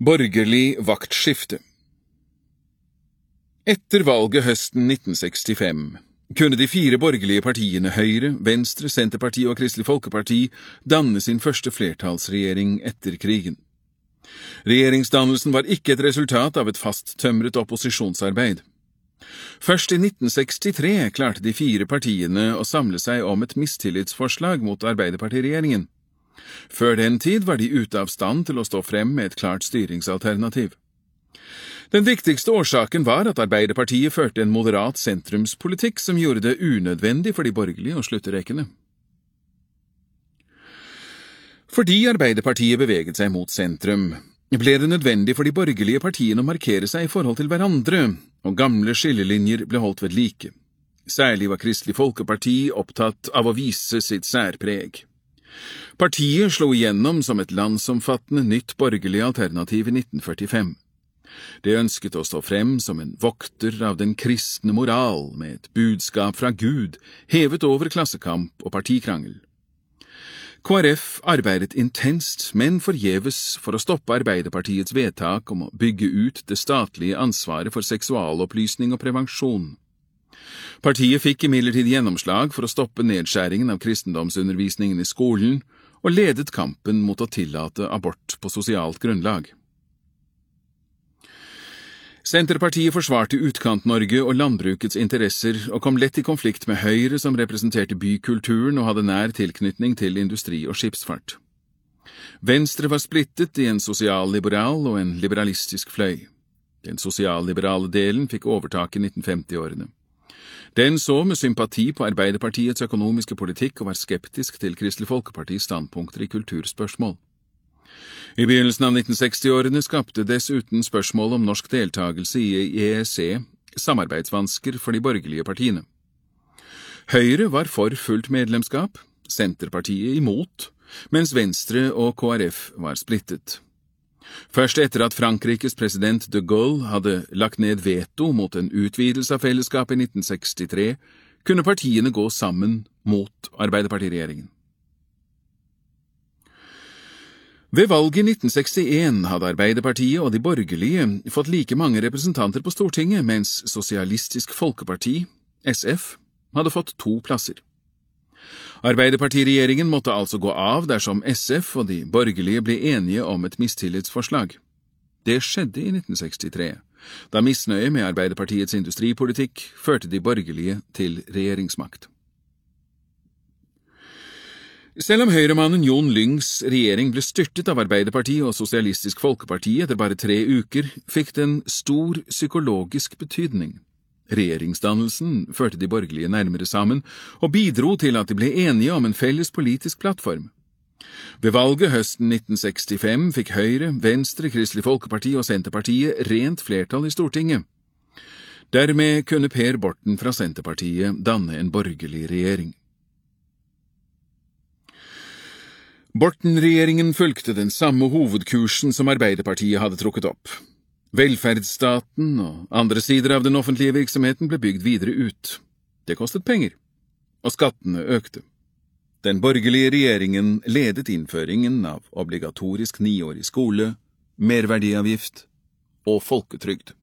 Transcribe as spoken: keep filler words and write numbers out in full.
Borgerlig vaktskifte. Etter valget høsten nitten sekstifem kunne de fire borgerlige partiene Høyre, Venstre, Senterpartiet og Kristelig Folkeparti danne sin første flertallsregjering etter krigen. Regjeringsdannelsen var ikke et resultat av et fasttømret opposisjonsarbeid. Først i nitten sekstitre klarte de fire partiene å samle seg om et mistillitsforslag mot Arbeiderpartiregjeringen. Før den tid var de ute av stand til å stå frem med et klart styringsalternativ. Den viktigste årsaken var at Arbeiderpartiet førte en moderat sentrumspolitikk som gjorde det unødvendig for de borgerlige å slutte rekkene. Fordi Arbeiderpartiet beveget seg mot sentrum, ble det nødvendig for de borgerlige partiene å markere seg i forhold til hverandre, og gamle skillelinjer ble holdt ved like. Særlig var Kristelig Folkeparti opptatt av å vise sitt særpreg. Partiet slo igjennom som et landsomfattende nytt borgerlig alternativ i nitten førtifem. Det ønsket å stå frem som en vokter av den kristne moral, med et budskap fra Gud, hevet over klassekamp og partikrangel. K r F arbeidet intenst, men forgjeves for å stoppe Arbeiderpartiets vedtak om å bygge ut det statlige ansvaret for seksualopplysning og prevensjon. Partiet fikk imidlertid gjennomslag for å stoppe nedskjæringen av kristendomsundervisningen i skolen, og ledet kampen mot å tillate abort på sosialt grunnlag. Senterpartiet forsvarte Utkant-Norge og landbrukets interesser, og kom lett i konflikt med Høyre som representerte bykulturen og hadde nær tilknytning til industri og skipsfart. Venstre var splittet i en sosialliberal og en liberalistisk fløy. Den sosialliberale delen fikk overtak i nitten femti-årene. Den så med sympati på Arbeiderpartiets økonomiske politikk og var skeptisk til Kristelig Folkepartis standpunkter i kulturspørsmål. I begynnelsen av nitten seksti-årene skapte dessuten spørsmål om norsk deltagelse i E E C samarbeidsvansker for de borgerlige partiene. Høyre var for fullt medlemskap, Senterpartiet imot, mens Venstre og K r F var splittet. Først etter at Frankrikes president de Gaulle hadde lagt ned veto mot en utvidelse av fellesskapet i nitten sekstitre, kunne partiene gå sammen mot Arbeiderpartiregjeringen. Ved valget i nitten sekstien hadde Arbeiderpartiet og de borgerlige fått like mange representanter på Stortinget, mens Sosialistisk Folkeparti, S F, hadde fått to plasser. Arbeiderpartiregjeringen måtte altså gå av dersom S F og de borgerlige ble enige om et mistillitsforslag. Det skjedde i nitten sekstitre, da misnøye med Arbeiderpartiets industripolitikk førte de borgerlige til regjeringsmakt. Selv om høyremannen Jon Lyngs regjering ble styrtet av Arbeiderpartiet og Sosialistisk Folkeparti etter bare tre uker, fikk den stor psykologisk betydning. Regjeringsdannelsen førte de borgerlige nærmere sammen og bidro til at de ble enige om en felles politisk plattform. Ved valget høsten nitten sekstifem fikk Høyre, Venstre, Kristelig Folkeparti og Senterpartiet rent flertall i Stortinget. Dermed kunne Per Borten fra Senterpartiet danne en borgerlig regjering. Borten-regjeringen fulgte den samme hovedkursen som Arbeiderpartiet hadde trukket opp. Velferdsstaten og andre sider av den offentlige virksomheten ble bygd videre ut. Det kostet penger, og skattene økte. Den borgerlige regjeringen ledet innføringen av obligatorisk niårig skole, merverdiavgift og folketrygd.